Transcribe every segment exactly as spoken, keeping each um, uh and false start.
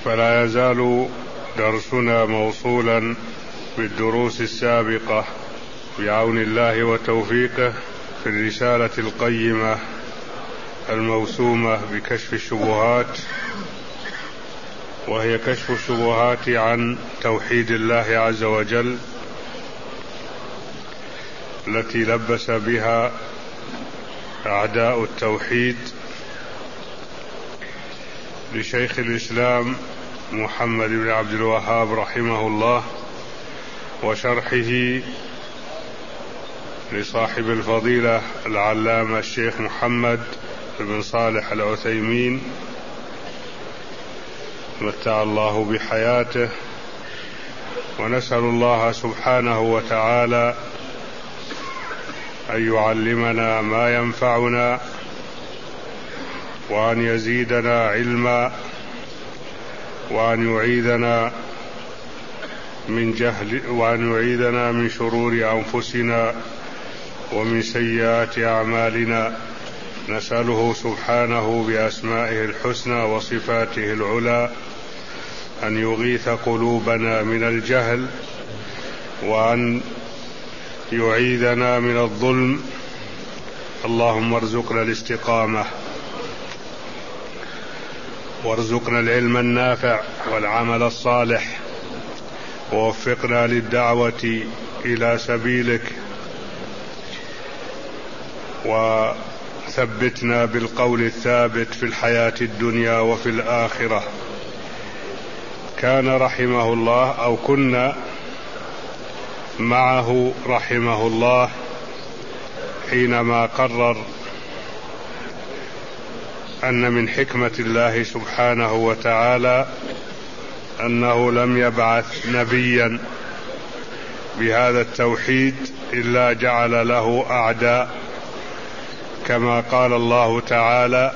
فلا يزال درسنا موصولا بالدروس السابقة بعون الله وتوفيقه في الرسالة القيمة الموسومة بكشف الشبهات، وهي كشف الشبهات عن توحيد الله عز وجل التي لبس بها أعداء التوحيد لشيخ الإسلام محمد بن عبد الوهاب رحمه الله، وشرحه لصاحب الفضيلة العلامة الشيخ محمد بن صالح العثيمين متع الله بحياته. ونسأل الله سبحانه وتعالى أن يعلمنا ما ينفعنا، وأن يزيدنا علما، وأن يعيذنا من جهل، وأن يعيذنا من شرور أنفسنا ومن سيئات أعمالنا. نسأله سبحانه بأسمائه الحسنى وصفاته العلى أن يغيث قلوبنا من الجهل، وأن يعيذنا من الظلم. اللهم ارزقنا الاستقامة، وارزقنا العلم النافع والعمل الصالح، ووفقنا للدعوة إلى سبيلك، وثبتنا بالقول الثابت في الحياة الدنيا وفي الآخرة. كان رحمه الله أو كنا معه رحمه الله حينما قرر أن من حكمة الله سبحانه وتعالى أنه لم يبعث نبيا بهذا التوحيد إلا جعل له أعداء، كما قال الله تعالى،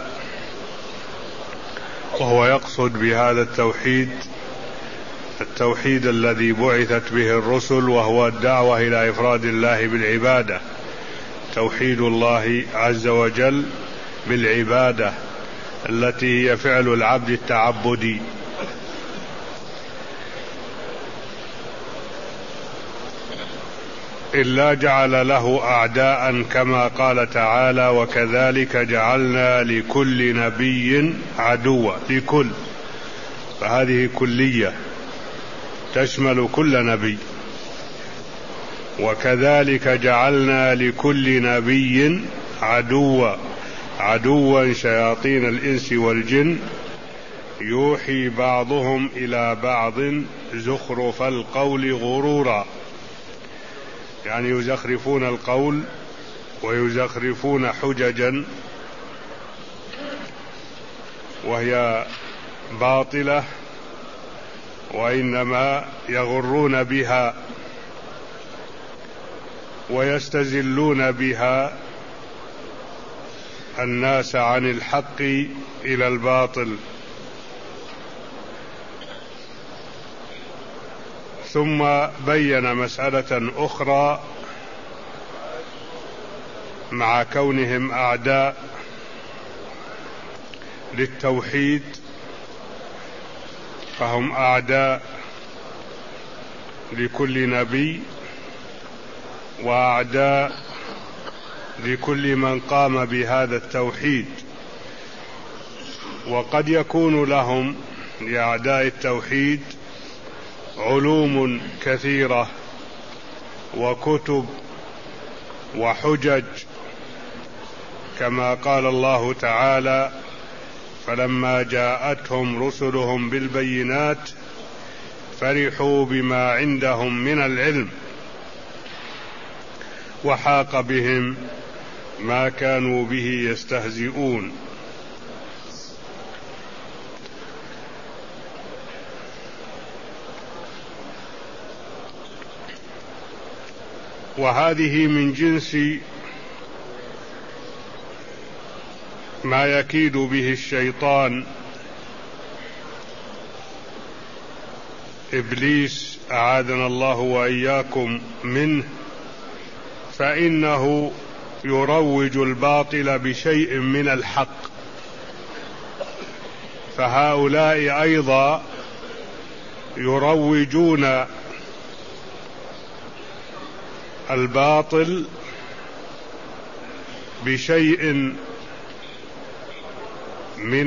وهو يقصد بهذا التوحيد التوحيد الذي بعثت به الرسل، وهو الدعوة إلى إفراد الله بالعبادة، توحيد الله عز وجل بالعبادة التي هي فعل العبد التعبدي. إلا جعل له أعداء كما قال تعالى: وكذلك جعلنا لكل نبي عدوا. لكل، فهذه كلية تشمل كل نبي. وكذلك جعلنا لكل نبي عدوا عدوا شياطين الإنس والجن يوحي بعضهم إلى بعض زخرف القول غرورا، يعني يزخرفون القول ويزخرفون حججا وهي باطلة، وإنما يغرون بها ويستزلون بها الناس عن الحق إلى الباطل. ثم بين مسألة أخرى مع كونهم أعداء للتوحيد، فهم أعداء لكل نبي وأعداء لكل من قام بهذا التوحيد. وقد يكون لهم لأعداء التوحيد علوم كثيرة وكتب وحجج، كما قال الله تعالى: فلما جاءتهم رسلهم بالبينات فرحوا بما عندهم من العلم وحاق بهم ما كانوا به يستهزئون. وهذه من جنس ما يكيد به الشيطان إبليس، أعاذنا الله وإياكم منه، فإنه يروج الباطل بشيء من الحق. فهؤلاء أيضا يروجون الباطل بشيء من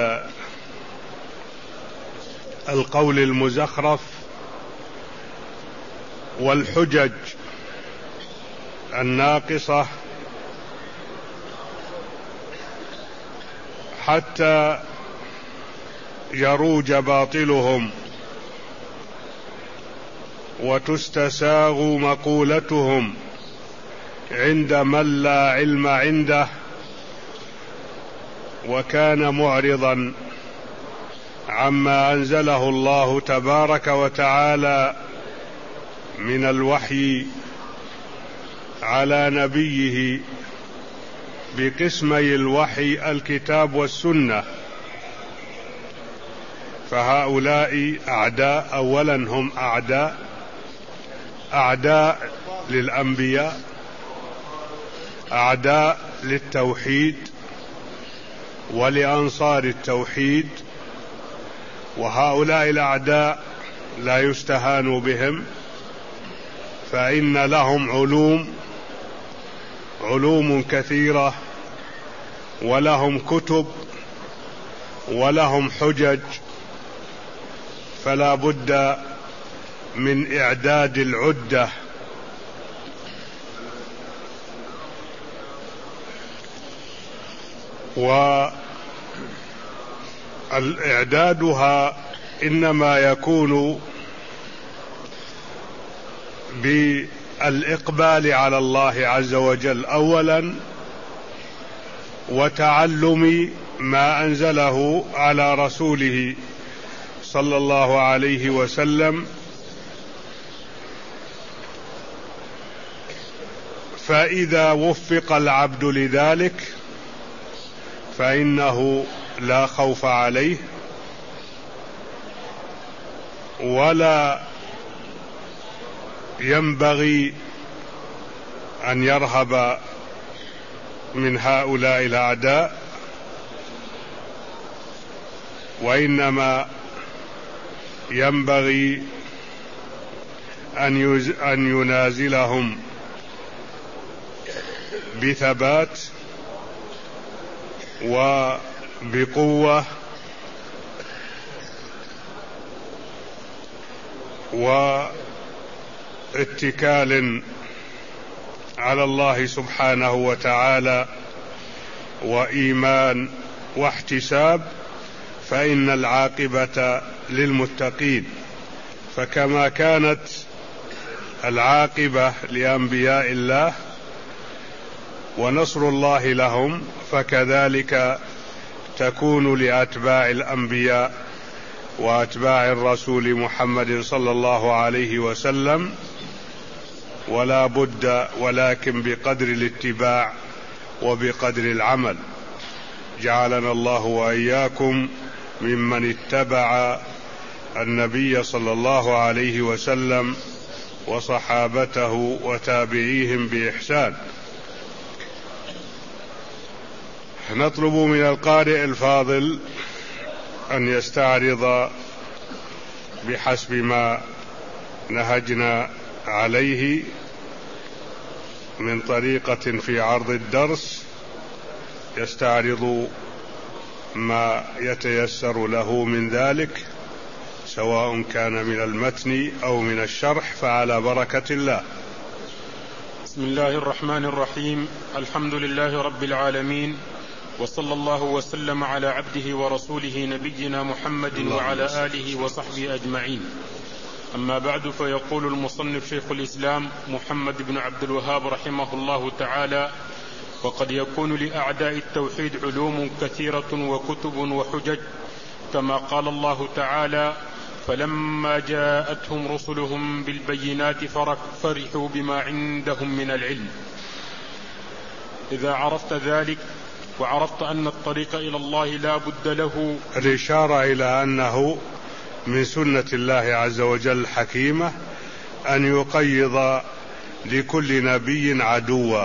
القول المزخرف والحجج الناقصة حتى يروج باطلهم وتستساغ مقولتهم عند من لا علم عنده وكان معرضا عما أنزله الله تبارك وتعالى من الوحي على نبيه بقسمي الوحي الكتاب والسنة. فهؤلاء أعداء، أولا هم أعداء أعداء للأنبياء، أعداء للتوحيد ولأنصار التوحيد، وهؤلاء الأعداء لا يستهان بهم، فإن لهم علوم علوم كثيرة، ولهم كتب، ولهم حجج، فلا بد من إعداد العدة. والإعدادها إنما يكون بالإقبال على الله عز وجل أولا، وتعلم ما أنزله على رسوله صلى الله عليه وسلم، فإذا وفق العبد لذلك فإنه لا خوف عليه ولا ينبغي أن يرهب من هؤلاء الأعداء، وإنما ينبغي أن ينازلهم بثبات وبقوة واتكال على الله سبحانه وتعالى وإيمان واحتساب، فإن العاقبة للمتقين. فكما كانت العاقبة لأنبياء الله ونصر الله لهم، فكذلك تكون لأتباع الأنبياء وأتباع الرسول محمد صلى الله عليه وسلم، ولا بد ولكن بقدر الاتباع وبقدر العمل. جعلنا الله وإياكم ممن اتبع النبي صلى الله عليه وسلم وصحابته وتابعيهم بإحسان. نطلب من القارئ الفاضل أن يستعرض بحسب ما نهجنا عليه من طريقة في عرض الدرس، يستعرض ما يتيسر له من ذلك، سواء كان من المتن أو من الشرح، فعلى بركة الله. بسم الله الرحمن الرحيم. الحمد لله رب العالمين، وصلى الله وسلم على عبده ورسوله نبينا محمد وعلى آله وصحبه أجمعين. أما بعد، فيقول المصنف شيخ الإسلام محمد بن عبد الوهاب رحمه الله تعالى: وقد يكون لأعداء التوحيد علوم كثيرة وكتب وحجج، كما قال الله تعالى: فلما جاءتهم رسلهم بالبينات فرحوا بما عندهم من العلم. إذا عرفت ذلك وعرفت أن الطريق إلى الله لا بد له. الإشارة إلى أنه من سنة الله عز وجل حكيمة أن يقيض لكل نبي عدوا،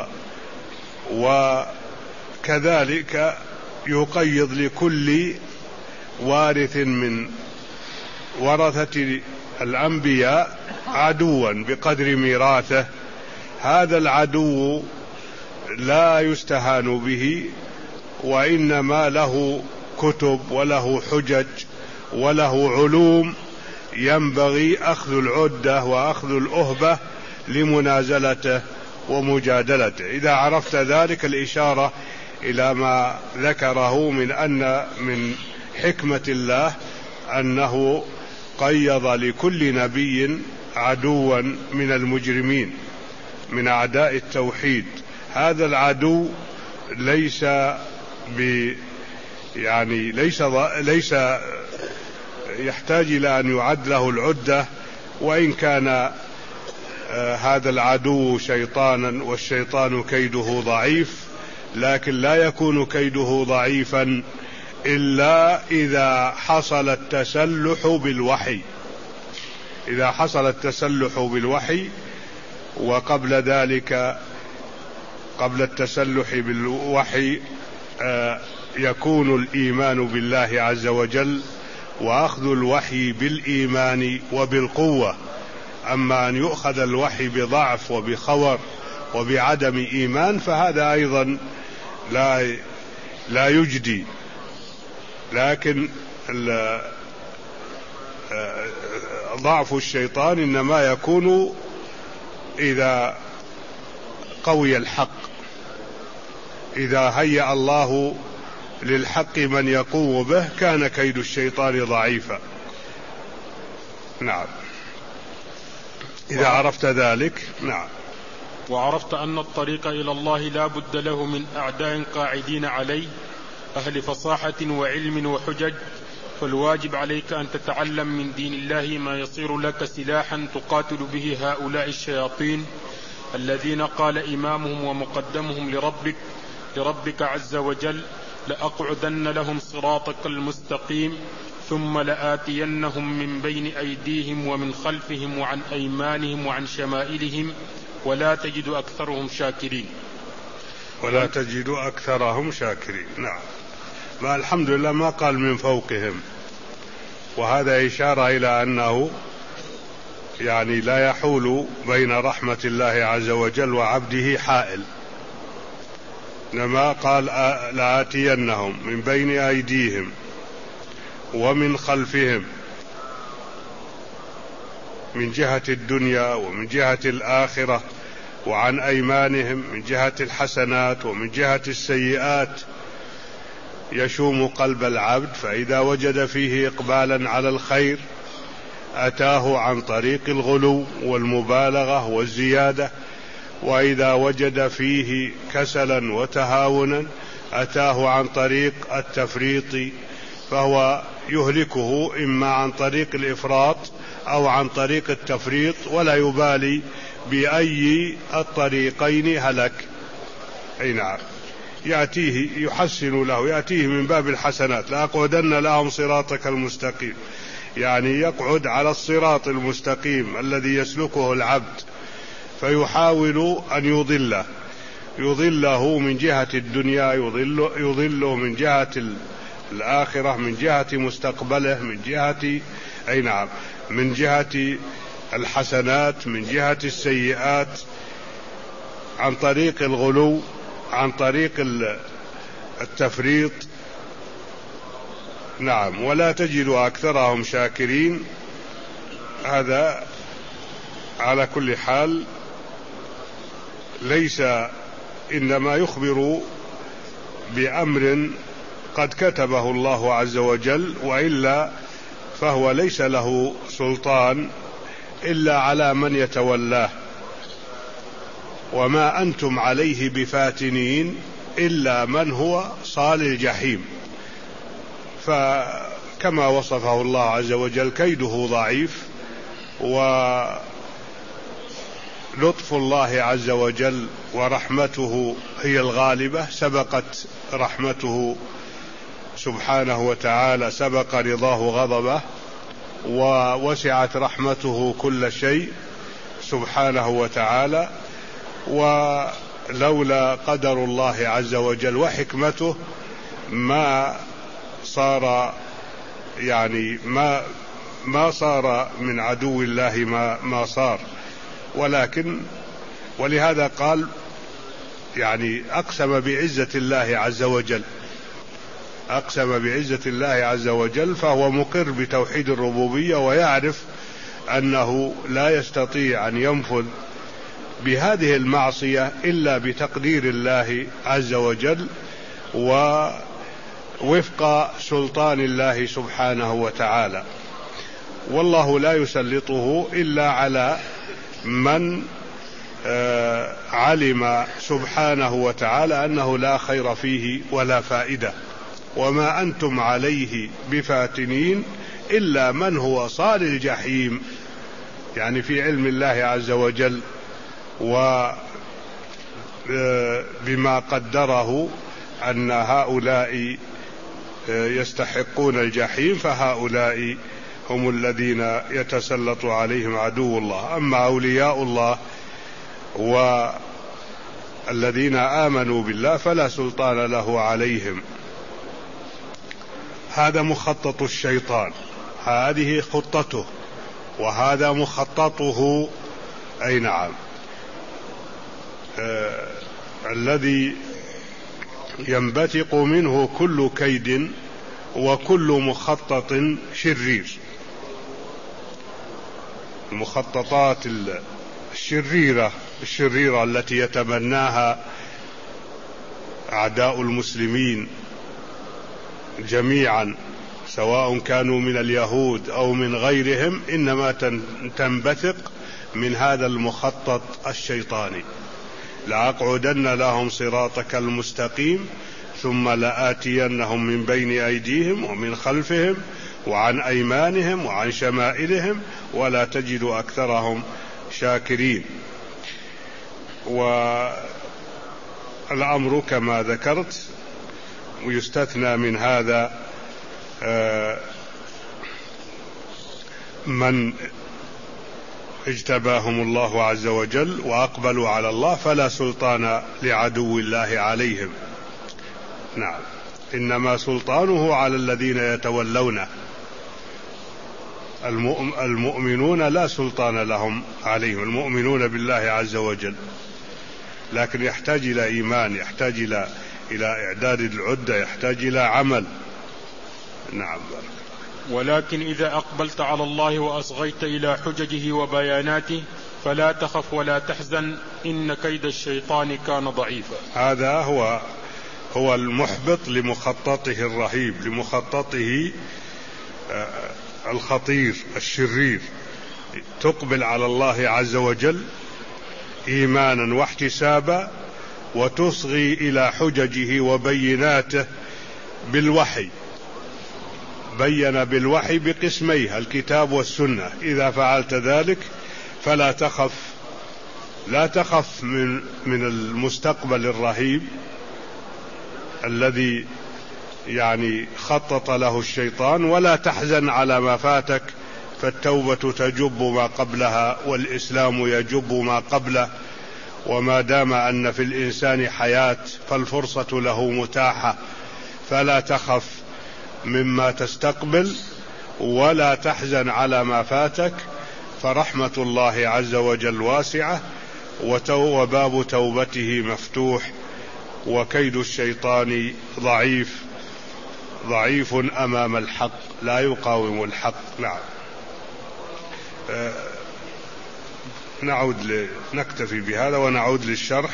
وكذلك يقيض لكل وارث من ورثة الأنبياء عدوا بقدر ميراثه. هذا العدو لا يستهان به، وإنما له كتب وله حجج وله علوم ينبغي أخذ العدة وأخذ الأهبة لمنازلته ومجادلته. إذا عرفت ذلك، الإشارة إلى ما ذكره من أن من حكمة الله أنه قيض لكل نبي عدوا من المجرمين من أعداء التوحيد. هذا العدو ليس ب يعني ليس ليس يحتاج إلى أن يعد له العدة، وإن كان هذا العدو شيطانا والشيطان كيده ضعيف، لكن لا يكون كيده ضعيفا إلا إذا حصل التسلح بالوحي. إذا حصل التسلح بالوحي، وقبل ذلك قبل التسلح بالوحي يكون الإيمان بالله عز وجل وأخذ الوحي بالإيمان وبالقوة. أما أن يؤخذ الوحي بضعف وبخور وبعدم إيمان فهذا أيضا لا لا يجدي. لكن ضعف الشيطان إنما يكون إذا قوي الحق، إذا هيأ الله للحق من يقوم به كان كيد الشيطان ضعيفا. نعم، إذا عرفت ذلك. نعم. وعرفت أن الطريق إلى الله لا بد له من أعداء قاعدين عليه، أهل فصاحة وعلم وحجج، فالواجب عليك أن تتعلم من دين الله ما يصير لك سلاحا تقاتل به هؤلاء الشياطين الذين قال إمامهم ومقدمهم لربك لربك عز وجل: لأقعدن لهم صراطك المستقيم ثم لآتينهم من بين أيديهم ومن خلفهم وعن أيمانهم وعن شمائلهم ولا تجد أكثرهم شاكرين. ولا تجد أكثرهم شاكرين. نعم. ما الحمد لله ما قال من فوقهم، وهذا إشارة إلى أنه يعني لا يحول بين رحمة الله عز وجل وعبده حائل. إنما قال لآتينهم من بين أيديهم ومن خلفهم، من جهة الدنيا ومن جهة الآخرة، وعن أيمانهم من جهة الحسنات ومن جهة السيئات، يشوم قلب العبد، فإذا وجد فيه إقبالا على الخير أتاه عن طريق الغلو والمبالغة والزيادة، وإذا وجد فيه كسلا وتهاونا أتاه عن طريق التفريط، فهو يهلكه إما عن طريق الإفراط أو عن طريق التفريط، ولا يبالي بأي الطريقين هلك. أي نعم، يأتيه يحسن له، يأتيه من باب الحسنات: لأقعدن لهم صراطك المستقيم، يعني يقعد على الصراط المستقيم الذي يسلكه العبد، فيحاول أن يضله يضله من جهة الدنيا، يضله, يضله من جهة الآخرة، من جهة مستقبله، من جهة أي نعم من جهة الحسنات، من جهة السيئات، عن طريق الغلو، عن طريق التفريط. نعم. ولا تجد أكثرهم شاكرين. هذا على كل حال ليس، إنما يخبر بأمر قد كتبه الله عز وجل، وإلا فهو ليس له سلطان إلا على من يتولاه. وما أنتم عليه بفاتنين إلا من هو صال الجحيم. فكما وصفه الله عز وجل كيده ضعيف، ولطف الله عز وجل ورحمته هي الغالبة، سبقت رحمته سبحانه وتعالى، سبق رضاه غضبه، ووسعت رحمته كل شيء سبحانه وتعالى. ولولا قدر الله عز وجل وحكمته ما صار يعني ما ما صار من عدو الله ما, ما صار، ولكن ولهذا قال يعني أقسم بعزة الله عز وجل، أقسم بعزة الله عز وجل، فهو مقر بتوحيد الربوبية ويعرف أنه لا يستطيع أن ينفذ بهذه المعصية إلا بتقدير الله عز وجل ووفق سلطان الله سبحانه وتعالى، والله لا يسلطه إلا على من علم سبحانه وتعالى أنه لا خير فيه ولا فائدة. وما أنتم عليه بفاتنين إلا من هو صال الجحيم، يعني في علم الله عز وجل وبما قدره أن هؤلاء يستحقون الجحيم، فهؤلاء هم الذين يتسلط عليهم عدو الله. أما أولياء الله والذين آمنوا بالله فلا سلطان له عليهم. هذا مخطط الشيطان، هذه خطته وهذا مخططه، أي نعم، آه الذي ينبثق منه كل كيد وكل مخطط شرير. المخططات الشريرة الشريرة التي يتبناها أعداء المسلمين جميعا سواء كانوا من اليهود أو من غيرهم، إنما تنبثق من هذا المخطط الشيطاني. لأقعدن لهم صراطك المستقيم ثم لآتينهم من بين أيديهم ومن خلفهم وعن أيمانهم وعن شمائلهم ولا تجد أكثرهم شاكرين. والأمر كما ذكرت، ويستثنى من هذا من اجتباهم الله عز وجل وأقبلوا على الله فلا سلطان لعدو الله عليهم. نعم، إنما سلطانه على الذين يتولونه. المؤمنون لا سلطان لهم عليهم، المؤمنون بالله عز وجل، لكن يحتاج إلى إيمان، يحتاج إلى إلى إعداد العدة، يحتاج إلى عمل. نعم. ولكن إذا أقبلت على الله وأصغيت إلى حججه وبياناته فلا تخف ولا تحزن إن كيد الشيطان كان ضعيفا. هذا هو هو المحبط لمخططه الرهيب، لمخططه الخطير الشرير. تقبل على الله عز وجل إيمانا واحتسابا وتصغي إلى حججه وبيناته بالوحي. بين بالوحي بقسميه الكتاب والسنة. إذا فعلت ذلك فلا تخف، لا تخف من من المستقبل الرهيب الذي يعني خطط له الشيطان، ولا تحزن على ما فاتك، فالتوبة تجب ما قبلها والإسلام يجب ما قبله، وما دام أن في الإنسان حياة فالفرصة له متاحة، فلا تخف مما تستقبل ولا تحزن على ما فاتك، فرحمة الله عز وجل واسعة وباب توبته مفتوح، وكيد الشيطان ضعيف ضعيف أمام الحق، لا يقاوم الحق. نعم. آه نعود ل... نكتفي بهذا ونعود للشرح.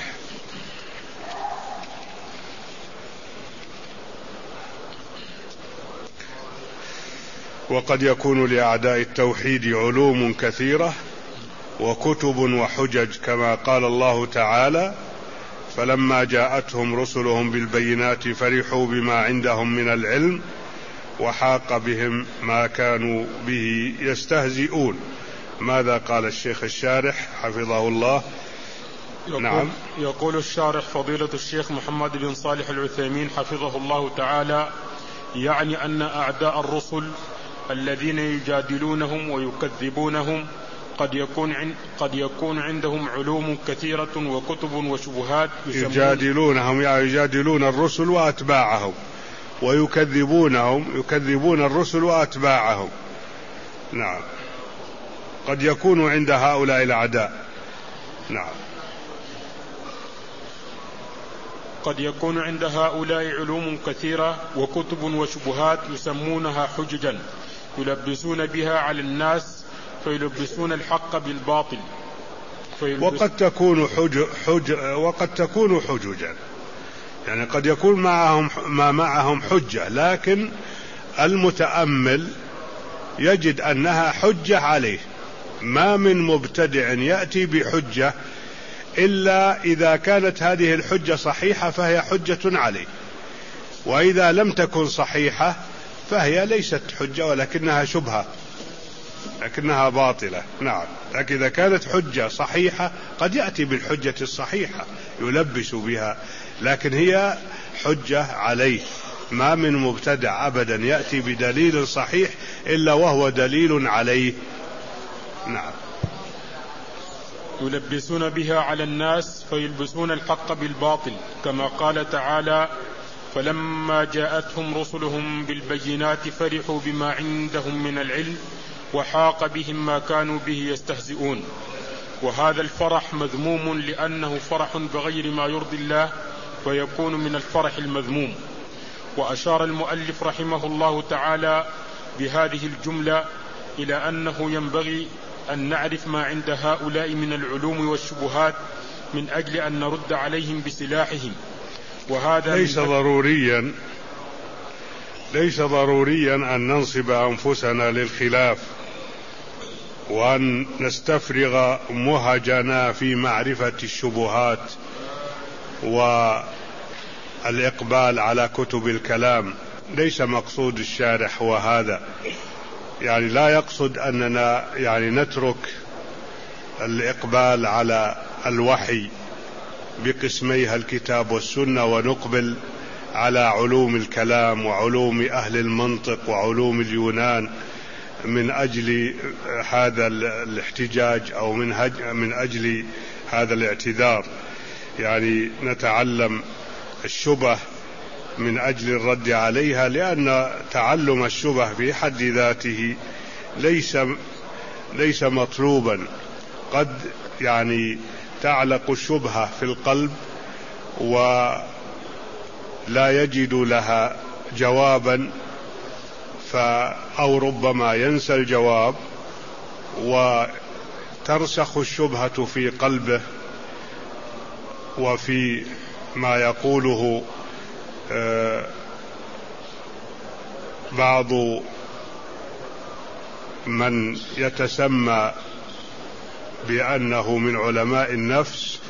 وقد يكون لأعداء التوحيد علوم كثيرة وكتب وحجج، كما قال الله تعالى: فلما جاءتهم رسلهم بالبينات فرحوا بما عندهم من العلم وحاق بهم ما كانوا به يستهزئون. ماذا قال الشيخ الشارح حفظه الله؟ يقول نعم. يقول الشارح فضيلة الشيخ محمد بن صالح العثيمين حفظه الله تعالى: يعني أن أعداء الرسل الذين يجادلونهم ويكذبونهم قد يكون عن قد يكون عندهم علوم كثيرة وكتب وشبهات يجادلونهم، يعني يجادلون الرسل وأتباعهم، ويكذبونهم يكذبون الرسل وأتباعهم، نعم، قد يكون عند هؤلاء الأعداء. نعم، قد يكون عند هؤلاء علوم كثيرة وكتب وشبهات يسمونها حججا يلبسون بها على الناس فيلبسون الحق بالباطل. وقد تكون حج حج وقد تكون حججا، يعني قد يكون معهم ما معهم حجة، لكن المتأمل يجد أنها حجة عليه. ما من مبتدع يأتي بحجة إلا إذا كانت هذه الحجة صحيحة فهي حجة عليه، وإذا لم تكن صحيحة فهي ليست حجة ولكنها شبهة، لكنها باطلة. نعم، لكن إذا كانت حجة صحيحة قد يأتي بالحجة الصحيحة يلبس بها، لكن هي حجة عليه. ما من مبتدع أبدا يأتي بدليل صحيح إلا وهو دليل عليه. نعم، يلبسون بها على الناس فيلبسون الحق بالباطل، كما قال تعالى: فلما جاءتهم رسلهم بالبينات فرحوا بما عندهم من العلم وحاق بهم ما كانوا به يستهزئون. وهذا الفرح مذموم لأنه فرح بغير ما يرضي الله فيكون من الفرح المذموم. وأشار المؤلف رحمه الله تعالى بهذه الجملة إلى أنه ينبغي أن نعرف ما عند هؤلاء من العلوم والشبهات من أجل أن نرد عليهم بسلاحهم. وهذا ليس ضروريا ليس ضروريا أن ننصب أنفسنا للخلاف وأن نستفرغ مهجنا في معرفة الشبهات والإقبال على كتب الكلام. ليس مقصود الشارح هو هذا، يعني لا يقصد أننا يعني نترك الإقبال على الوحي بقسميها الكتاب والسنة ونقبل على علوم الكلام وعلوم أهل المنطق وعلوم اليونان من أجل هذا الاحتجاج أو من, من أجل هذا الاعتذار. يعني نتعلم الشبه من أجل الرد عليها، لأن تعلم الشبه في حد ذاته ليس ليس مطلوبا. قد يعني تعلق الشبهة في القلب ولا يجد لها جوابا، أو ربما ينسى الجواب وترسخ الشبهة في قلبه وفي ما يقوله بعض من يتسمى بأنه من علماء النفس،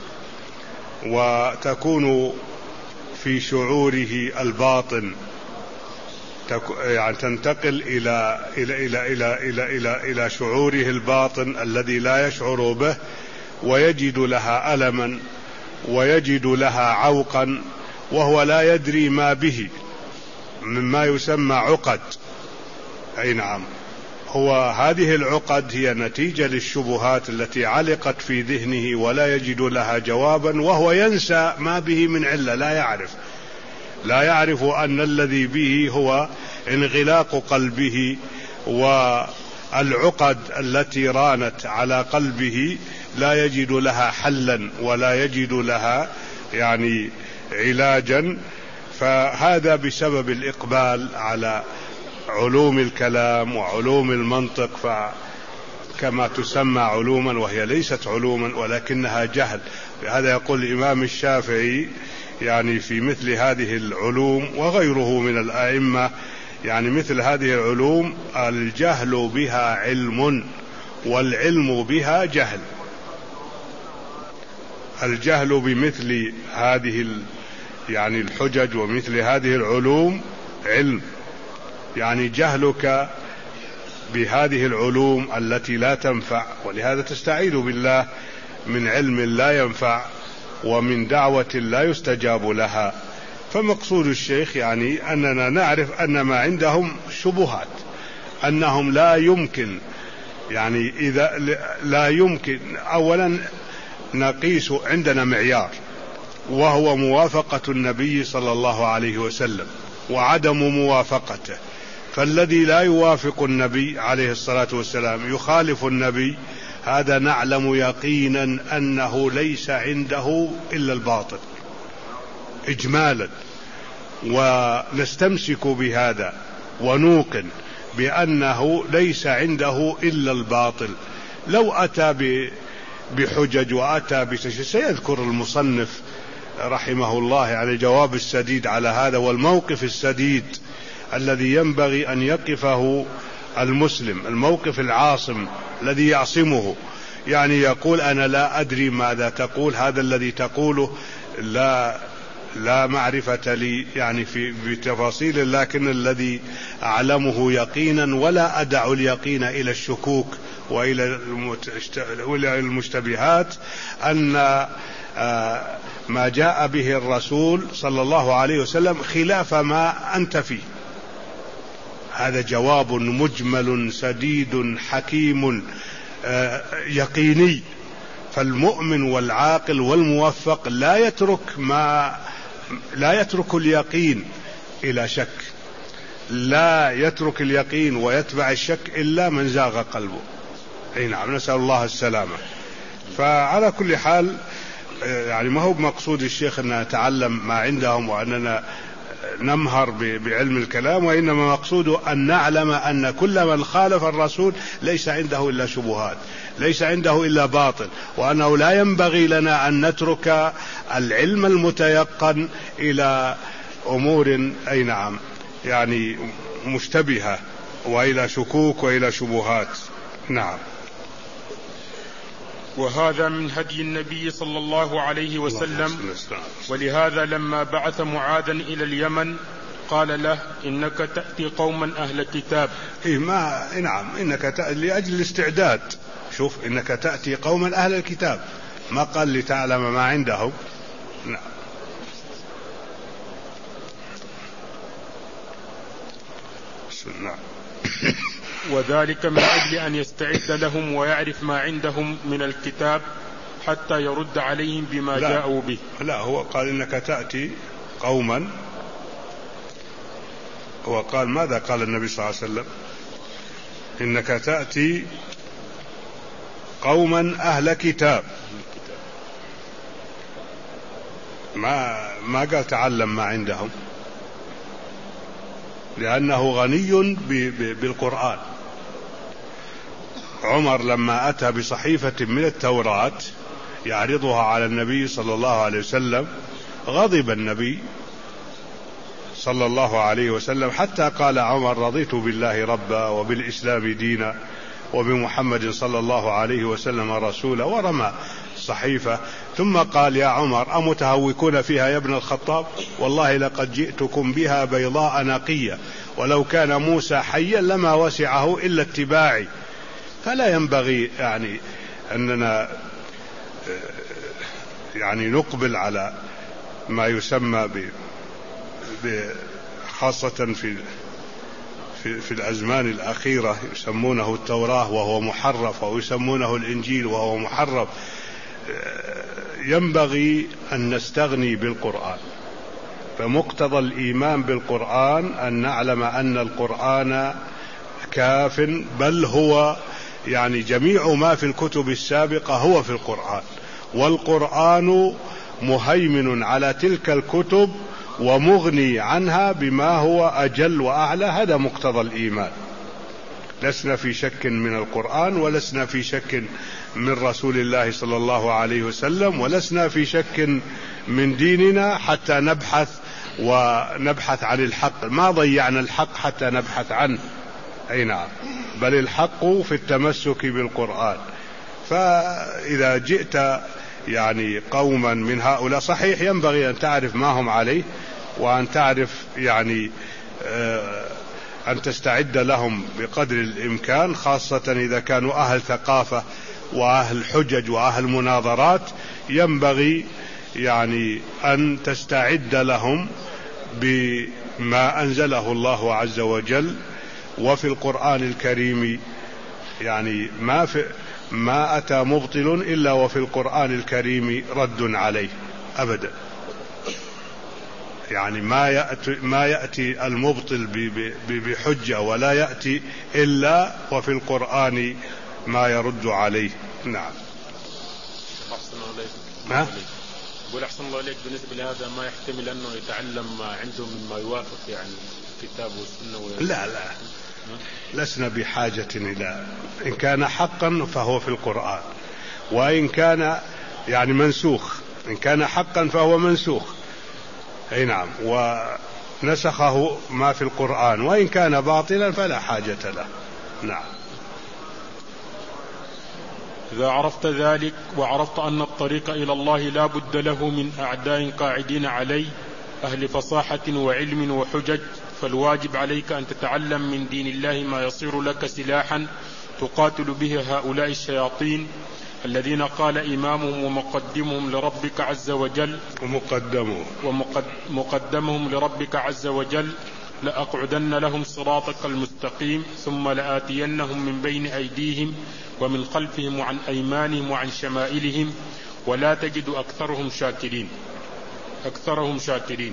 وتكون في شعوره الباطن، يعني تنتقل إلى إلى إلى إلى إلى إلى إلى شعوره الباطن الذي لا يشعر به، ويجد لها ألما ويجد لها عوقا وهو لا يدري ما به، مما يسمى عقد. أي نعم، هو هذه العقد هي نتيجة للشبهات التي علقت في ذهنه ولا يجد لها جوابا، وهو ينسى ما به من علة، لا يعرف لا يعرف أن الذي به هو انغلاق قلبه والعقد التي رانت على قلبه لا يجد لها حلا ولا يجد لها يعني علاجا. فهذا بسبب الإقبال على علوم الكلام وعلوم المنطق، فكما تسمى علوما وهي ليست علوما ولكنها جهل. لهذا يقول الإمام الشافعي يعني في مثل هذه العلوم وغيره من الأئمة، يعني مثل هذه العلوم الجهل بها علم والعلم بها جهل. الجهل بمثل هذه يعني الحجج ومثل هذه العلوم علم، يعني جهلك بهذه العلوم التي لا تنفع، ولهذا تستعيذ بالله من علم لا ينفع ومن دعوة لا يستجاب لها. فمقصود الشيخ يعني أننا نعرف أن ما عندهم شبهات، أنهم لا يمكن يعني إذا لا يمكن أولا نقيس عندنا معيار وهو موافقة النبي صلى الله عليه وسلم وعدم موافقته. فالذي لا يوافق النبي عليه الصلاة والسلام يخالف النبي، هذا نعلم يقينا أنه ليس عنده إلا الباطل إجمالا، ونستمسك بهذا ونوقن بأنه ليس عنده إلا الباطل. لو أتى بحجج وأتى بتشريع سيذكر المصنف رحمه الله على الجواب السديد على هذا، والموقف السديد الذي ينبغي أن يقفه المسلم، الموقف العاصم الذي يعصمه. يعني يقول أنا لا أدري ماذا تقول، هذا الذي تقوله لا لا معرفة لي يعني في بتفاصيل، لكن الذي أعلمه يقينا ولا أدع اليقين إلى الشكوك وإلى المشتبهات، أن ما جاء به الرسول صلى الله عليه وسلم خلاف ما أنت فيه. هذا جواب مجمل سديد حكيم يقيني. فالمؤمن والعاقل والموفق لا يترك ما لا يترك اليقين إلى شك، لا يترك اليقين ويتبع الشك إلا من زاغ قلبه. أي نعم، نسأل الله السلامة. فعلى كل حال يعني ما هو بمقصود الشيخ أن نتعلم ما عندهم وأننا نمهر بعلم الكلام، وإنما مقصوده أن نعلم أن كل من خالف الرسول ليس عنده إلا شبهات، ليس عنده إلا باطل، وأنه لا ينبغي لنا أن نترك العلم المتيقن إلى أمور أي نعم يعني مشتبهة وإلى شكوك وإلى شبهات. نعم. وهذا من هدي النبي صلى الله عليه وسلم، ولهذا لما بعث معاذا إلى اليمن قال له إنك تأتي قوما أهل كتاب. إيه ما نعم إنك تأتي لأجل الاستعداد. شوف إنك تأتي قوما أهل الكتاب، ما قال لتعلم ما عندهم. نعم. نعم. وذلك من أجل أن يستعد لهم ويعرف ما عندهم من الكتاب حتى يرد عليهم بما جاءوا به. لا، هو قال إنك تأتي قوما، هو قال ماذا قال النبي صلى الله عليه وسلم؟ إنك تأتي قوما أهل كتاب، ما ما قال تعلم ما عندهم، لأنه غني بالقرآن. عمر لما أتى بصحيفة من التوراة يعرضها على النبي صلى الله عليه وسلم غضب النبي صلى الله عليه وسلم، حتى قال عمر رضيت بالله ربا وبالإسلام دينا وبمحمد صلى الله عليه وسلم رسولا، ورمى الصحيفة. ثم قال يا عمر أمتهوكون فيها يا ابن الخطاب؟ والله لقد جئتكم بها بيضاء نقية، ولو كان موسى حيا لما وسعه إلا اتباعي. فلا ينبغي يعني أننا يعني نقبل على ما يسمى ب خاصة في في, في الأزمان الأخيرة يسمونه التوراة وهو محرف، أو يسمونه الإنجيل وهو محرف. ينبغي أن نستغني بالقرآن، فمقتضى الإيمان بالقرآن أن نعلم أن القرآن كاف، بل هو يعني جميع ما في الكتب السابقة هو في القرآن، والقرآن مهيمن على تلك الكتب ومغني عنها بما هو أجل وأعلى. هذا مقتضى الإيمان. لسنا في شك من القرآن، ولسنا في شك من رسول الله صلى الله عليه وسلم، ولسنا في شك من ديننا حتى نبحث ونبحث عن الحق. ما ضيعنا الحق حتى نبحث عنه. أي نعم، بل الحق في التمسك بالقرآن. فإذا جئت يعني قوما من هؤلاء صحيح ينبغي أن تعرف ما هم عليه، وأن تعرف يعني أن تستعد لهم بقدر الإمكان، خاصة إذا كانوا أهل ثقافة وأهل حجج وأهل مناظرات. ينبغي يعني أن تستعد لهم بما أنزله الله عز وجل. وفي القرآن الكريم يعني ما في ما أتى مبطل إلا وفي القرآن الكريم رد عليه أبدا. يعني ما يأتي, ما يأتي المبطل بحجة ولا يأتي إلا وفي القرآن ما يرد عليه. نعم. أحسن الله عليك. ها؟ أقول أحسن الله عليك، بالنسبة لهذا ما يحتمل أنه يتعلم ما عنده مما يوافق يعني الكتاب والسنة ويرد. لا لا لسنا بحاجة إلى، إن كان حقا فهو في القرآن، وإن كان يعني منسوخ، إن كان حقا فهو منسوخ، أي نعم، ونسخه ما في القرآن، وإن كان باطلا فلا حاجة له. نعم. إذا عرفت ذلك وعرفت أن الطريق إلى الله لا بد له من أعداء قاعدين عليه أهل فصاحة وعلم وحجج، فالواجب عليك أن تتعلم من دين الله ما يصير لك سلاحا تقاتل به هؤلاء الشياطين الذين قال إمامهم ومقدمهم لربك عز وجل ومقدمهم ومقدمهم لربك عز وجل لأقعدن لهم صراطك المستقيم ثم لآتينهم من بين أيديهم ومن خلفهم وعن أيمانهم وعن شمائلهم ولا تجد أكثرهم شاكرين أكثرهم شاكرين.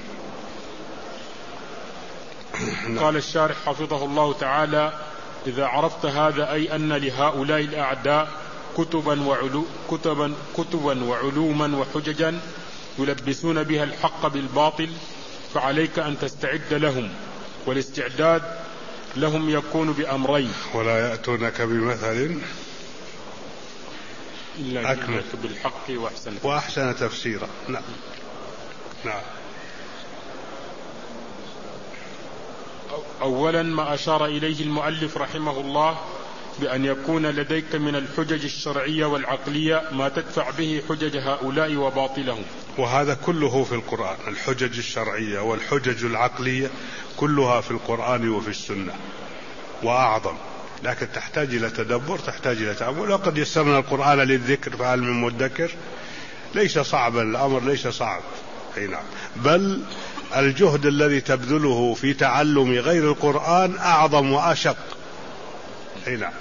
قال الشارح حفظه الله تعالى: إذا عرفت هذا أي أن لهؤلاء الأعداء كتبا, وعلو كتبا, كتبا وعلوما وحججا يلبسون بها الحق بالباطل، فعليك أن تستعد لهم، والاستعداد لهم يكون بأمرين: ولا يأتونك بمثل إلا أكمل بالحق وأحسن, وأحسن تفسيرا. نعم. نعم. أولا ما أشار إليه المؤلف رحمه الله بأن يكون لديك من الحجج الشرعية والعقلية ما تدفع به حجج هؤلاء وباطلهم، وهذا كله في القرآن. الحجج الشرعية والحجج العقلية كلها في القرآن وفي السنة وأعظم، لكن تحتاج إلى تدبر، تحتاج إلى تأمل. وقد يسرنا القرآن للذكر فهل من مدكر. ليس صعبا الأمر، ليس صعب. أي نعم، بل الجهد الذي تبذله في تعلم غير القرآن أعظم وأشق. أي نعم.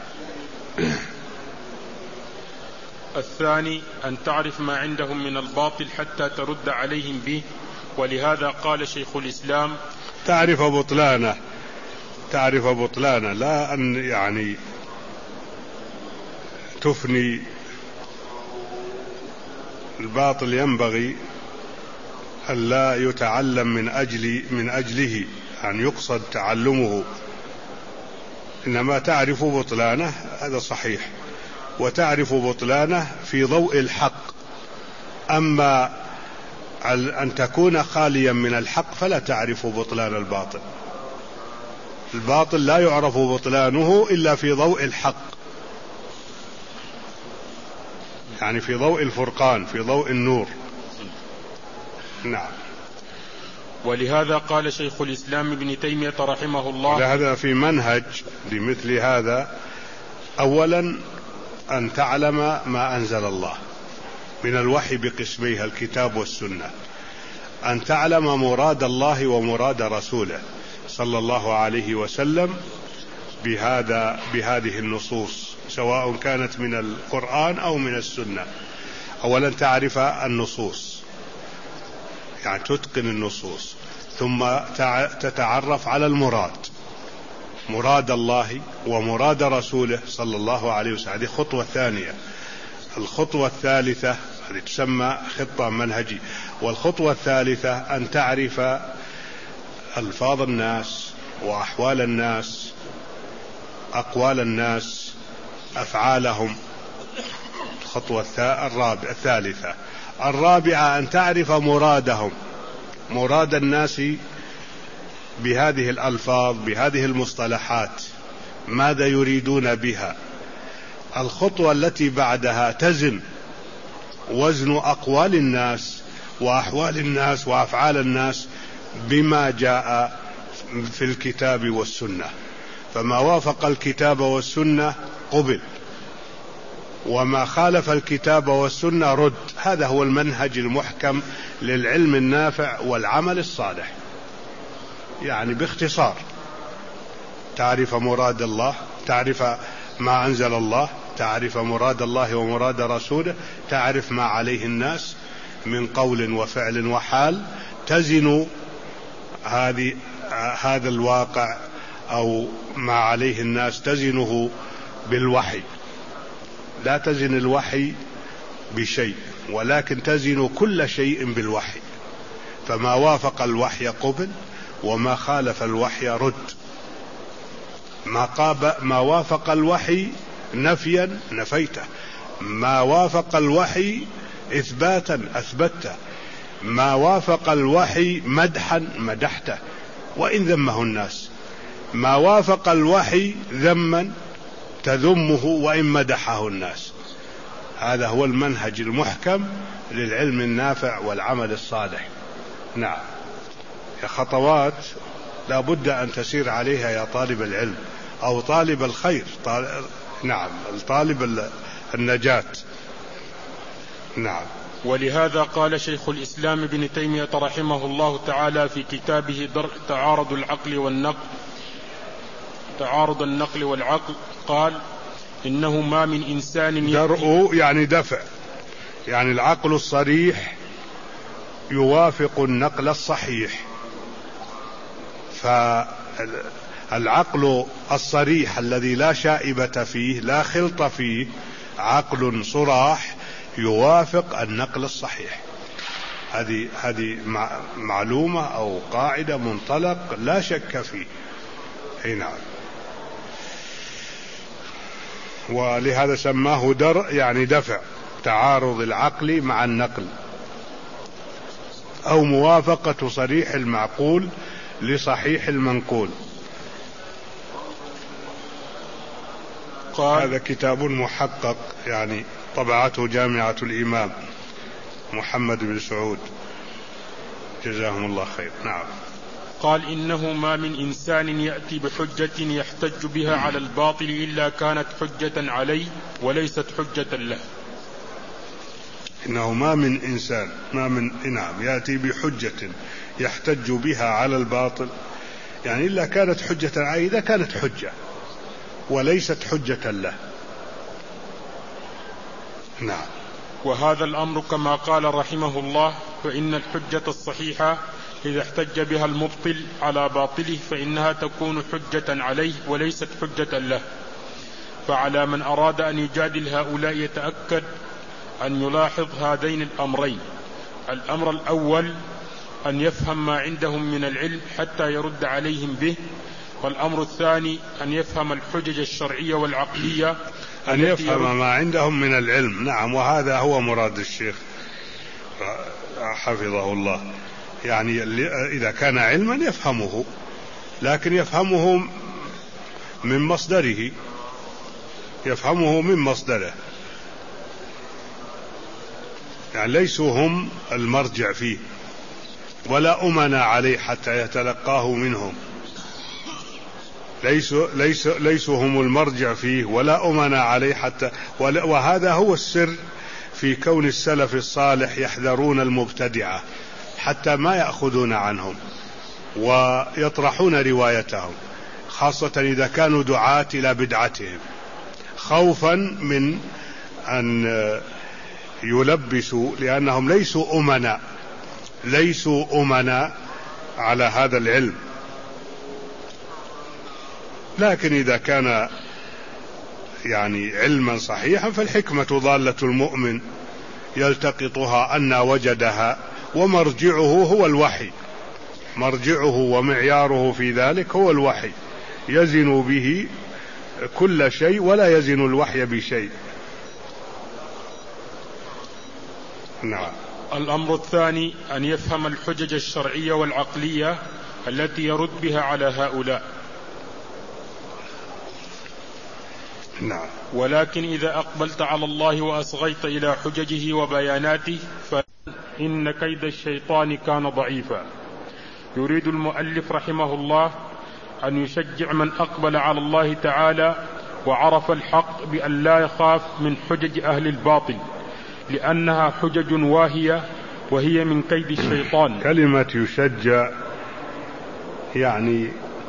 الثاني أن تعرف ما عندهم من الباطل حتى ترد عليهم به، ولهذا قال شيخ الإسلام: تعرف بطلانه، تعرف بطلانه، لا أن يعني تفني الباطل. ينبغي أن لا يتعلم من أجل من أجله أن يقصد تعلمه، إنما تعرف بطلانه، هذا صحيح، وتعرف بطلانه في ضوء الحق. أما أن تكون خاليا من الحق فلا تعرف بطلان الباطل. الباطل لا يعرف بطلانه إلا في ضوء الحق، يعني في ضوء الفرقان، في ضوء النور. نعم. ولهذا قال شيخ الإسلام ابن تيمية رحمه الله: هذا في منهج لمثل هذا. أولا أن تعلم ما أنزل الله من الوحي بقسميها الكتاب والسنة، أن تعلم مراد الله ومراد رسوله صلى الله عليه وسلم بهذا بهذه النصوص، سواء كانت من القرآن أو من السنة. أولا تعرف النصوص، يعني تتقن النصوص، ثم تتعرف على المراد، مراد الله ومراد رسوله صلى الله عليه وسلم. هذه خطوة ثانية. الخطوة الثالثة هذه تسمى خطة منهجية. والخطوة الثالثة أن تعرف ألفاظ الناس وأحوال الناس، أقوال الناس، أفعالهم. الخطوة الرابعة الثالثة الرابعة أن تعرف مرادهم، مراد الناس بهذه الألفاظ، بهذه المصطلحات، ماذا يريدون بها. الخطوة التي بعدها تزن وزن أقوال الناس وأحوال الناس وأفعال الناس بما جاء في الكتاب والسنة، فما وافق الكتاب والسنة قبل، وما خالف الكتاب والسنة رد. هذا هو المنهج المحكم للعلم النافع والعمل الصالح. يعني باختصار تعرف مراد الله، تعرف ما أنزل الله، تعرف مراد الله ومراد رسوله، تعرف ما عليه الناس من قول وفعل وحال، تزن هذه هذا الواقع أو ما عليه الناس تزنه بالوحي، لا تزن الوحي بشيء، ولكن تزن كل شيء بالوحي، فما وافق الوحي قبل وما خالف الوحي رد. ما, قاب ما وافق الوحي نفيا نفيته، ما وافق الوحي إثباتا أثبته، ما وافق الوحي مدحا مدحته وإن ذمه الناس، ما وافق الوحي ذما تذمه وإن مدحه الناس. هذا هو المنهج المحكم للعلم النافع والعمل الصالح. نعم، خطوات لا بد أن تسير عليها يا طالب العلم أو طالب الخير، طالب نعم الطالب النجاة. نعم. ولهذا قال شيخ الإسلام ابن تيمية رحمه الله تعالى في كتابه درء تعارض العقل والنقل تعارض النقل والعقل، قال: إنه ما من إنسان درء يعني دفع، يعني العقل الصريح يوافق النقل الصحيح، فالعقل الصريح الذي لا شائبة فيه لا خلط فيه عقل صراح يوافق النقل الصحيح. هذه هذه معلومة أو قاعدة منطلق لا شك فيه. نعم. ولهذا سماه درء يعني دفع تعارض العقل مع النقل، أو موافقة صريح المعقول لصحيح المنقول. قال: هذا كتاب محقق، يعني طبعته جامعة الإمام محمد بن سعود جزاهم الله خير. نعم. قال: إنه ما من إنسان يأتي بحجة يحتج بها على الباطل إلا كانت حجة عليه وليست حجة له. إنه ما من إنسان ما من نعم يأتي بحجة يحتج بها على الباطل، يعني إلا كانت حجة عليه إذا كانت حجة وليست حجة له. نعم. وهذا الأمر كما قال رحمه الله: فإن الحجة الصحيحة إذا احتج بها المبطل على باطله فإنها تكون حجة عليه وليست حجة له. فعلى من أراد أن يجادل هؤلاء يتأكد أن يلاحظ هذين الأمرين: الأمر الأول أن يفهم ما عندهم من العلم حتى يرد عليهم به، والأمر الثاني أن يفهم الحجج الشرعية والعقلية أن يفهم ما عندهم من العلم. نعم، وهذا هو مراد الشيخ حفظه الله، يعني إذا كان علما يفهمه، لكن يفهمه من مصدره، يفهمه من مصدره، يعني ليسوا هم المرجع فيه ولا أمنا عليه حتى يتلقاه منهم، ليسوا, ليسوا, ليسوا هم المرجع فيه ولا أمنا عليه حتى. وهذا هو السر في كون السلف الصالح يحذرون المبتدعة حتى ما يأخذون عنهم ويطرحون روايتهم، خاصة إذا كانوا دعاة إلى بدعتهم، خوفا من أن يلبسوا، لأنهم ليسوا أمنا ليسوا أمنا على هذا العلم. لكن إذا كان يعني علما صحيحا فالحكمة ضالة المؤمن يلتقطها أن وجدها، ومرجعه هو الوحي، مرجعه ومعياره في ذلك هو الوحي، يزن به كل شيء ولا يزن الوحي بشيء. نعم. الأمر الثاني أن يفهم الحجج الشرعية والعقلية التي يرد بها على هؤلاء. نعم. ولكن إذا أقبلت على الله وأصغيت إلى حججه وبياناته فإن كيد الشيطان كان ضعيفا. يريد المؤلف رحمه الله أن يشجع من أقبل على الله تعالى وعرف الحق بأن لا يخاف من حجج أهل الباطل، لأنها حجج واهية وهي من كيد الشيطان. كلمة يشجع يعني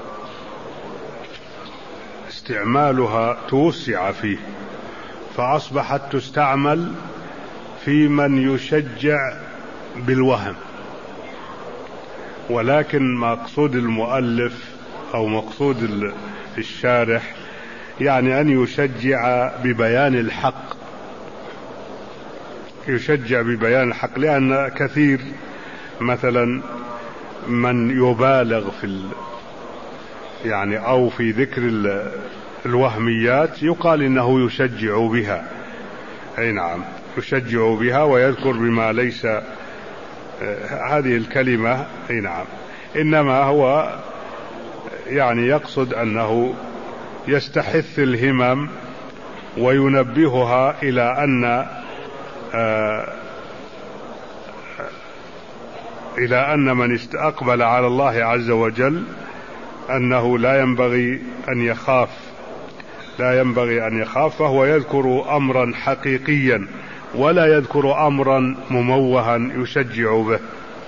استعمالها توسع فيه، فأصبحت تستعمل في من يشجع بالوهم، ولكن مقصود المؤلف أو مقصود الشارح يعني أن يشجع ببيان الحق، يشجع ببيان الحق، لأن كثير مثلا من يبالغ في ال يعني أو في ذكر الوهميات يقال إنه يشجع بها، أي نعم يشجع بها ويذكر بما ليس هذه الكلمة، أي نعم، إنما هو يعني يقصد أنه يستحث الهمم وينبهها إلى أن آه إلى أن من استقبل على الله عز وجل أنه لا ينبغي أن يخاف، لا ينبغي أن يخاف، فهو يذكر أمرا حقيقيا ولا يذكر أمرا مموها يشجع به.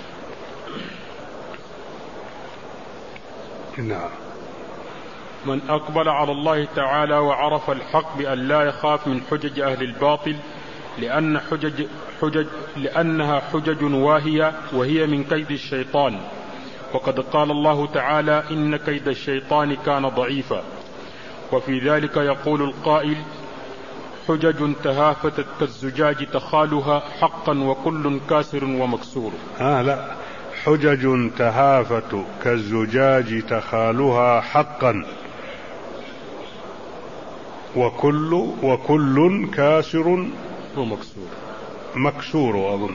نعم. من أقبل على الله تعالى وعرف الحق بأن لا يخاف من حجج أهل الباطل لأن حجج حجج لأنها حجج واهية وهي من كيد الشيطان، وقد قال الله تعالى إن كيد الشيطان كان ضعيفا. وفي ذلك يقول القائل حجج تهافتت كالزجاج تخالها حقا وكل كاسر ومكسور. آه لا، حجج تهافت كالزجاج تخالها حقا وكل وكل كاسر ومكسور، مكسور أظن،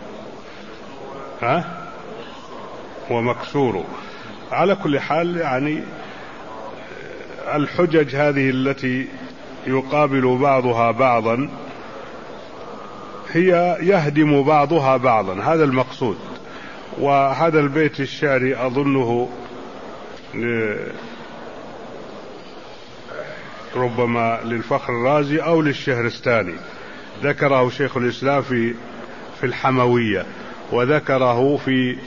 ها ومكسور. على كل حال يعني الحجج هذه التي يقابل بعضها بعضا هي يهدم بعضها بعضا، هذا المقصود. وهذا البيت الشعري أظنه ربما للفخر الرازي أو للشهرستاني، ذكره شيخ الإسلام في في الحموية، وذكره في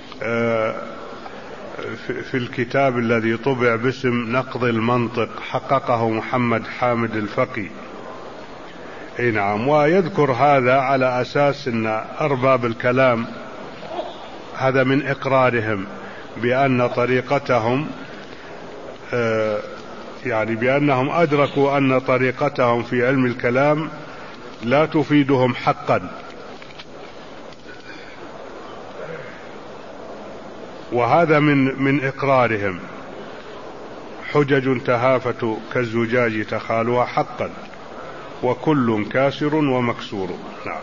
في الكتاب الذي طبع باسم نقض المنطق، حققه محمد حامد الفقي. اي نعم. ويذكر هذا على أساس أن أرباب الكلام هذا من إقرارهم بأن طريقتهم يعني بأنهم أدركوا أن طريقتهم في علم الكلام لا تفيدهم حقا، وهذا من من إقرارهم. حجج تهافت كالزجاج تخالها حقا وكل كاسر ومكسور. نعم.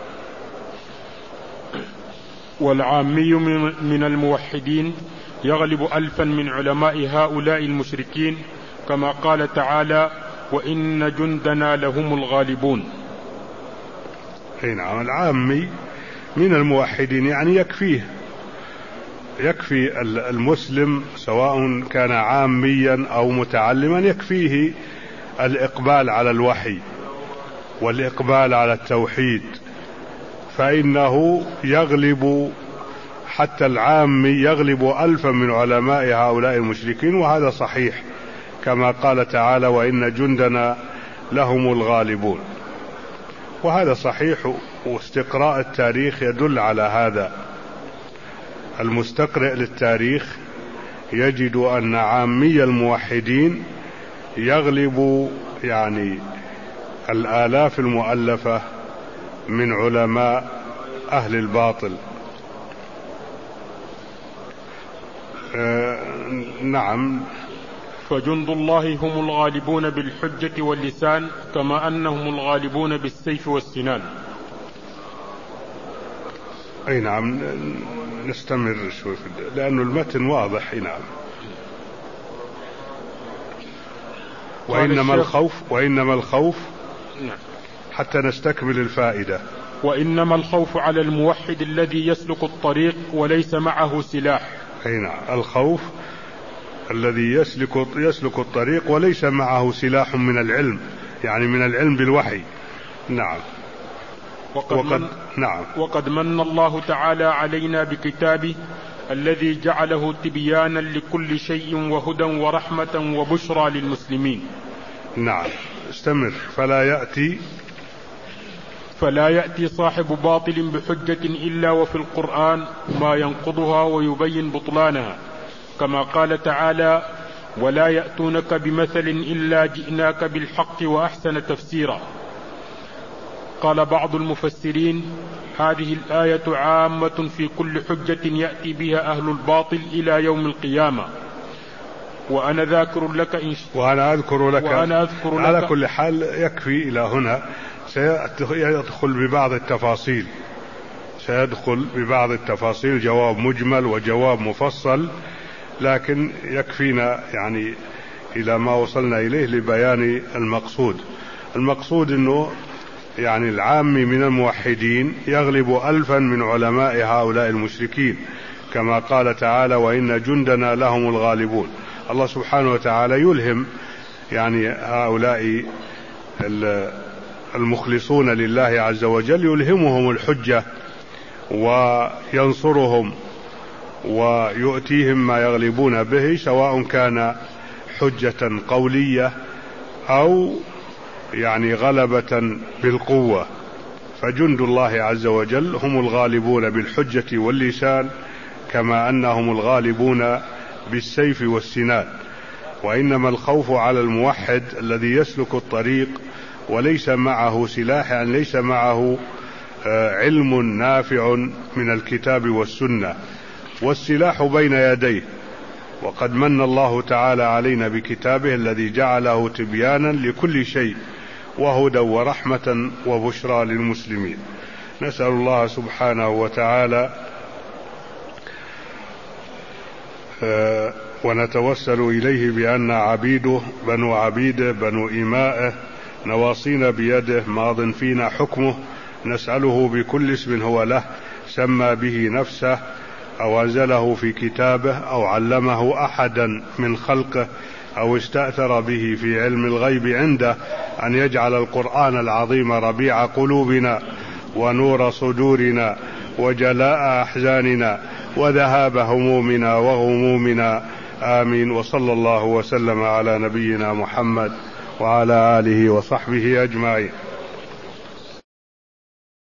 والعامي من الموحدين يغلب ألفا من علماء هؤلاء المشركين، كما قال تعالى وإن جندنا لهم الغالبون. اي نعم. العامي من الموحدين يعني يكفيه، يكفي المسلم سواء كان عاميا أو متعلما، يكفيه الإقبال على الوحي والإقبال على التوحيد، فإنه يغلب حتى العامي يغلب ألفا من علماء هؤلاء المشركين، وهذا صحيح كما قال تعالى وإن جندنا لهم الغالبون، وهذا صحيح. واستقراء التاريخ يدل على هذا. المستقرئ للتاريخ يجد أن عامي الموحدين يغلب يعني الآلاف المؤلفة من علماء أهل الباطل. آه نعم. فجند الله هم الغالبون بالحجة واللسان كما أنهم الغالبون بالسيف والسنان. أي نعم. نستمر شوي لأنه المتن واضح. أي نعم. وإنما الخوف وإنما الخوف حتى نستكمل الفائدة. وإنما الخوف على الموحد الذي يسلك الطريق وليس معه سلاح. أي نعم. الخوف الذي يسلك يسلك الطريق وليس معه سلاح من العلم، يعني من العلم بالوحي. نعم. وقد, وقد من نعم. وقد من الله تعالى علينا بكتابه الذي جعله تبيانا لكل شيء وهدى ورحمة وبشرى للمسلمين. نعم. استمر. فلا يأتي فلا يأتي صاحب باطل بحجة إلا وفي القرآن ما ينقضها ويبين بطلانها، كما قال تعالى: ولا يأتونك بمثل إلا جئناك بالحق وأحسن تفسيرا. قال بعض المفسرين: هذه الآية عامة في كل حجة يأتي بها أهل الباطل إلى يوم القيامة. وأنا ذاكر لك إن ش... وأنا أذكر لك, وأنا أذكر لك على كل حال يكفي إلى هنا. سيدخل ببعض التفاصيل سيدخل ببعض التفاصيل جواب مجمل وجواب مفصل، لكن يكفينا يعني إلى ما وصلنا إليه لبيان المقصود. المقصود أنه يعني العام من الموحدين يغلب ألفا من علماء هؤلاء المشركين، كما قال تعالى: وإن جندنا لهم الغالبون. الله سبحانه وتعالى يلهم يعني هؤلاء المخلصون لله عز وجل، يلهمهم الحجة وينصرهم ويؤتيهم ما يغلبون به، سواء كان حجة قولية أو يعني غلبة بالقوة. فجند الله عز وجل هم الغالبون بالحجة واللسان، كما أنهم الغالبون بالسيف والسنان. وإنما الخوف على الموحد الذي يسلك الطريق وليس معه سلاح، يعني ليس معه علم نافع من الكتاب والسنة، والسلاح بين يديه. وقد من الله تعالى علينا بكتابه الذي جعله تبيانا لكل شيء وهدى ورحمة وبشرى للمسلمين. نسأل الله سبحانه وتعالى ونتوسل إليه بأن عبيده بنو عبيده بنو إمائه نواصينا بيده ماض فينا حكمه، نسأله بكل اسم هو له سمى به نفسه أو أنزله في كتابه أو علمه أحدا من خلقه أو استأثر به في علم الغيب عنده، أن يجعل القرآن العظيم ربيع قلوبنا ونور صدورنا وجلاء أحزاننا وذهاب همومنا وغمومنا، آمين. وصلى الله وسلم على نبينا محمد وعلى آله وصحبه أجمعين.